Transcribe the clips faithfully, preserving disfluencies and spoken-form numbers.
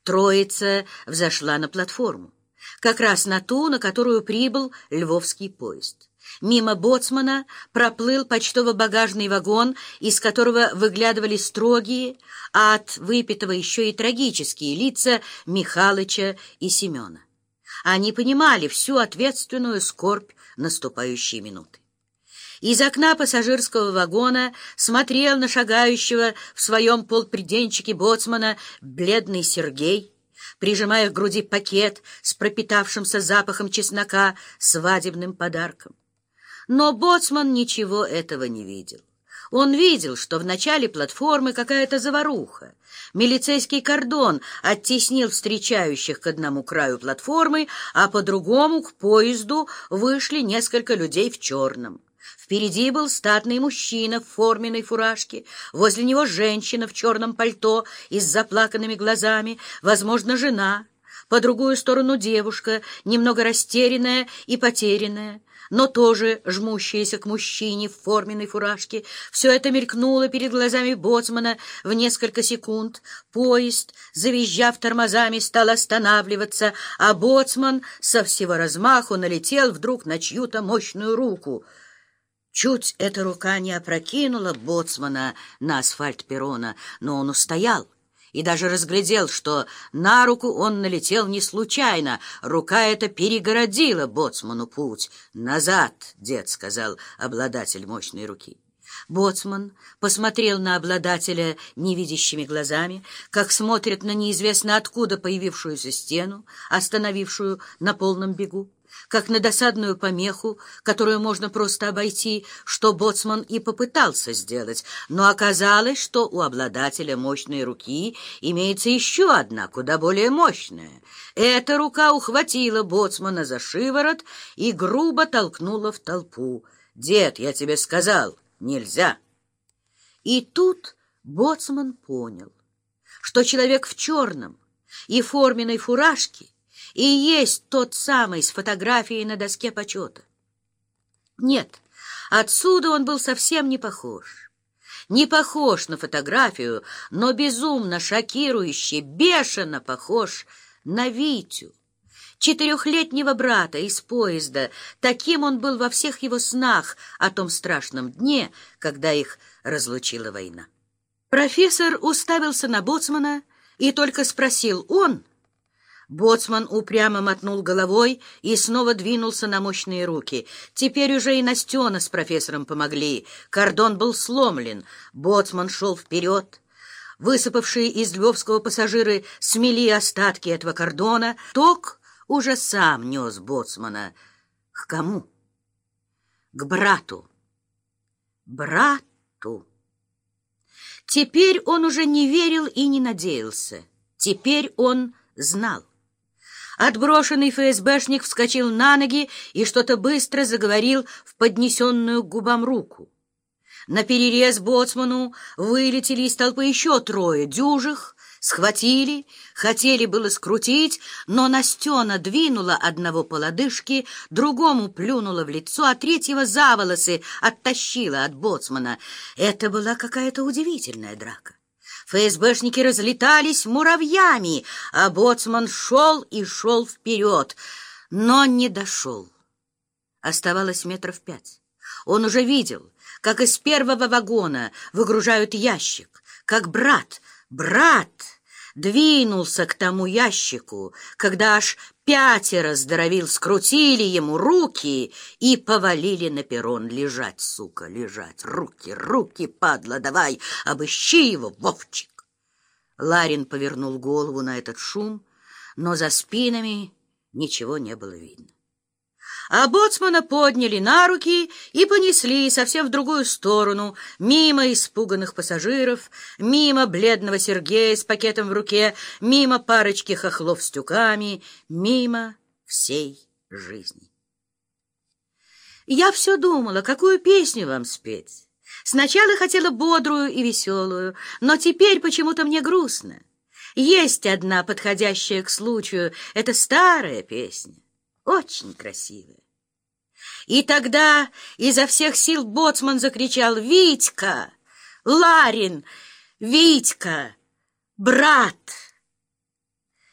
Троица взошла на платформу, как раз на ту, на которую прибыл львовский поезд. Мимо боцмана проплыл почтово-багажный вагон, из которого выглядывали строгие, а от выпитого еще и трагические лица Михалыча и Семена. Они понимали всю ответственную скорбь наступающей минуты. Из окна пассажирского вагона смотрел на шагающего в своем полприденчике боцмана бледный Сергей, прижимая к груди пакет с пропитавшимся запахом чеснока, свадебным подарком. Но боцман ничего этого не видел. Он видел, что в начале платформы какая-то заваруха. Милицейский кордон оттеснил встречающих к одному краю платформы, а по другому к поезду вышли несколько людей в черном. Впереди был статный мужчина в форменной фуражке, возле него женщина в черном пальто и с заплаканными глазами, возможно, жена, по другую сторону девушка, немного растерянная и потерянная, но тоже жмущаяся к мужчине в форменной фуражке. Все это мелькнуло перед глазами боцмана в несколько секунд. Поезд, завизжав тормозами, стал останавливаться, а боцман со всего размаху налетел вдруг на чью-то мощную руку. Чуть эта рука не опрокинула боцмана на асфальт перрона, но он устоял и даже разглядел, что на руку он налетел не случайно. Рука эта перегородила боцману путь. «Назад, дед», — сказал обладатель мощной руки. Боцман посмотрел на обладателя невидящими глазами, как смотрят на неизвестно откуда появившуюся стену, остановившую на полном бегу, как на досадную помеху, которую можно просто обойти, что боцман и попытался сделать, но оказалось, что у обладателя мощной руки имеется еще одна, куда более мощная. Эта рука ухватила боцмана за шиворот и грубо толкнула в толпу. «Дед, я тебе сказал, нельзя!» И тут боцман понял, что человек в черном и форменной фуражке и есть тот самый с фотографией на доске почета. Нет, отсюда он был совсем не похож. Не похож на фотографию, но безумно, шокирующе, бешено похож на Витю, четырехлетнего брата из поезда. Таким он был во всех его снах о том страшном дне, когда их разлучила война. Профессор уставился на боцмана и только спросил: «Он?» Боцман упрямо мотнул головой и снова двинулся на мощные руки. Теперь уже и Настена с профессором помогли. Кордон был сломлен. Боцман шел вперед. Высыпавшие из львовского пассажиры смели остатки этого кордона. Ток уже сам нес боцмана. К кому? К брату. Брату. Теперь он уже не верил и не надеялся. Теперь он знал. Отброшенный ФСБшник вскочил на ноги и что-то быстро заговорил в поднесенную к губам руку. Наперерез боцману вылетели из толпы еще трое дюжих, схватили, хотели было скрутить, но Настена двинула одного по лодыжке, другому плюнула в лицо, а третьего за волосы оттащила от боцмана. Это была какая-то удивительная драка. ФСБшники разлетались муравьями, а боцман шел и шел вперед, но не дошел. Оставалось метров пять. Он уже видел, как из первого вагона выгружают ящик, как брат, брат двинулся к тому ящику, когда аж пятеро здоровил скрутили ему руки и повалили на перрон. «Лежать, сука, лежать! Руки, руки, падла, давай! Обыщи его, Вовчик!» Ларин повернул голову на этот шум, но за спинами ничего не было видно. А боцмана подняли на руки и понесли совсем в другую сторону, мимо испуганных пассажиров, мимо бледного Сергея с пакетом в руке, мимо парочки хохлов с тюками, мимо всей жизни. Я все думала, какую песню вам спеть. Сначала хотела бодрую и веселую, но теперь почему-то мне грустно. Есть одна подходящая к случаю, это старая песня. Очень красивая. И тогда изо всех сил боцман закричал: «Витька! Ларин! Витька! Брат!»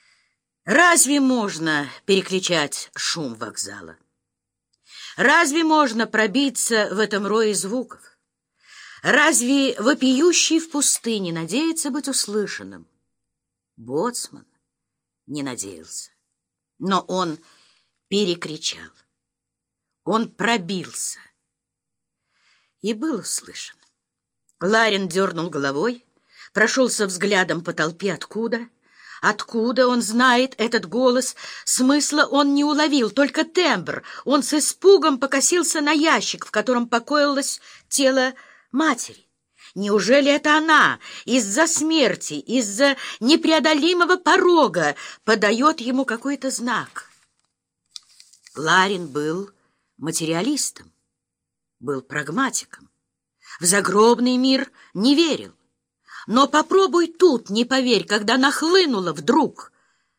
Разве можно перекричать шум вокзала? Разве можно пробиться в этом рое звуков? Разве вопиющий в пустыне надеется быть услышанным? Боцман не надеялся, но он перекричал. Он пробился и был услышан. Ларин дернул головой, прошелся взглядом по толпе. Откуда? Откуда он знает этот голос? Смысла он не уловил, только тембр. Он с испугом покосился на ящик, в котором покоилось тело матери. Неужели это она из-за смерти, из-за непреодолимого порога подает ему какой-то знак? Ларин был материалистом, был прагматиком. В загробный мир не верил. Но попробуй тут не поверь, когда нахлынуло вдруг